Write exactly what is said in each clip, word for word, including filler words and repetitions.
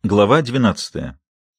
Глава двенадцатая.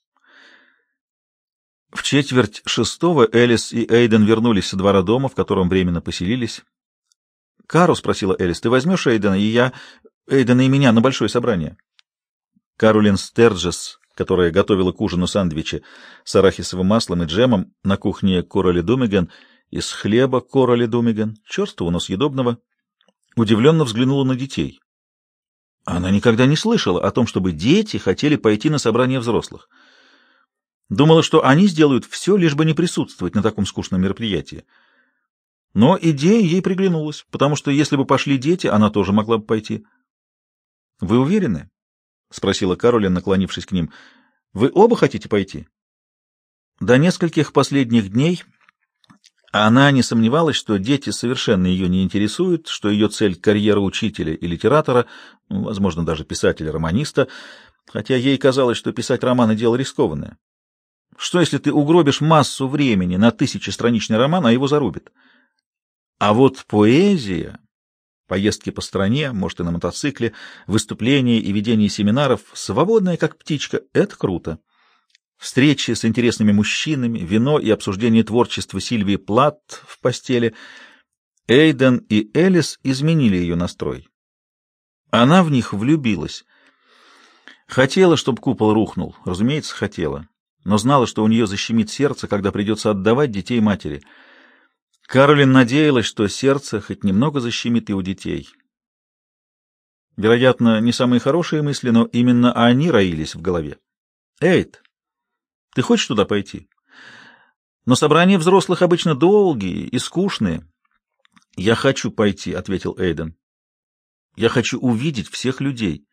В четверть шестого Элис и Эйден вернулись со двора дома, в котором временно поселились. — Кару, — спросила Элис, — ты возьмешь Эйдена и я, Эйдена и меня на большое собрание? Каролин Стерджес, которая готовила к ужину сэндвичи с арахисовым маслом и джемом на кухне Короли Думиген из хлеба Короли Думиген, черствого, но съедобного, удивленно взглянула на детей. Она никогда не слышала о том, чтобы дети хотели пойти на собрание взрослых. Думала, что они сделают все, лишь бы не присутствовать на таком скучном мероприятии. Но идея ей приглянулась, потому что если бы пошли дети, она тоже могла бы пойти. — Вы уверены? — спросила Каролин, наклонившись к ним. — Вы оба хотите пойти? До нескольких последних дней она не сомневалась, что дети совершенно ее не интересуют, что ее цель — карьера учителя и литератора, возможно, даже писателя-романиста, хотя ей казалось, что писать романы — дело рискованное. Что, если ты угробишь массу времени на тысячестраничный роман, а его зарубят? А вот поэзия, поездки по стране, может, и на мотоцикле, выступления и ведение семинаров, свободная как птичка — это круто. Встречи с интересными мужчинами, вино и обсуждение творчества Сильвии Платт в постели. Эйден и Элис изменили ее настрой. Она в них влюбилась. Хотела, чтобы купол рухнул, разумеется, хотела, но знала, что у нее защемит сердце, когда придется отдавать детей матери. Каролин надеялась, что сердце хоть немного защемит и у детей. Вероятно, не самые хорошие мысли, но именно они роились в голове. «Эйд, ты хочешь туда пойти? Но собрания взрослых обычно долгие и скучные». «Я хочу пойти», — ответил Эйден. «Я хочу увидеть всех людей».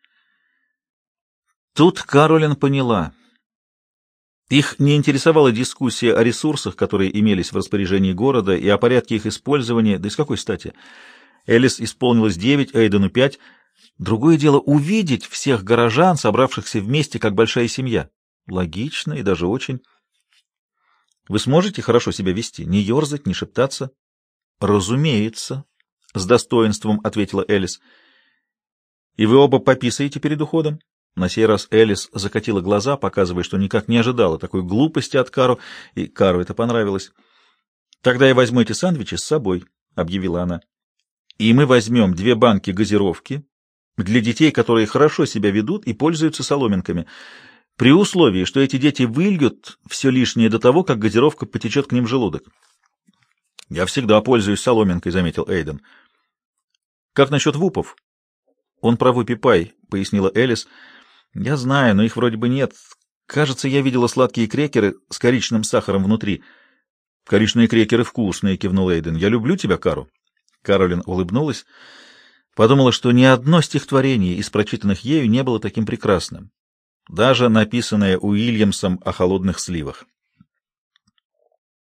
Тут Каролин поняла. Их не интересовала дискуссия о ресурсах, которые имелись в распоряжении города, и о порядке их использования, да и с какой стати. Элис исполнилось девять, Эйдену пять. Другое дело — увидеть всех горожан, собравшихся вместе, как большая семья. Логично и даже очень. Вы сможете хорошо себя вести, не ерзать, не шептаться? Разумеется, с достоинством ответила Элис. И вы оба пописаете перед уходом? На сей раз Элис закатила глаза, показывая, что никак не ожидала такой глупости от Кару, и Кару это понравилось. Тогда и возьму эти сэндвичи с собой, объявила она. И мы возьмем две банки газировки для детей, которые хорошо себя ведут и пользуются соломинками, при условии, что эти дети выльют все лишнее до того, как газировка потечет к ним в желудок. — Я всегда пользуюсь соломинкой, — заметил Эйден. — Как насчет вупов? — Он про вупи-пай, — пояснила Элис. — Я знаю, но их вроде бы нет. Кажется, я видела сладкие крекеры с коричневым сахаром внутри. — Коричневые крекеры вкусные, — кивнул Эйден. — Я люблю тебя, Кару. Каролин улыбнулась. Подумала, что ни одно стихотворение из прочитанных ею не было таким прекрасным, даже написанное Уильямсом о холодных сливах.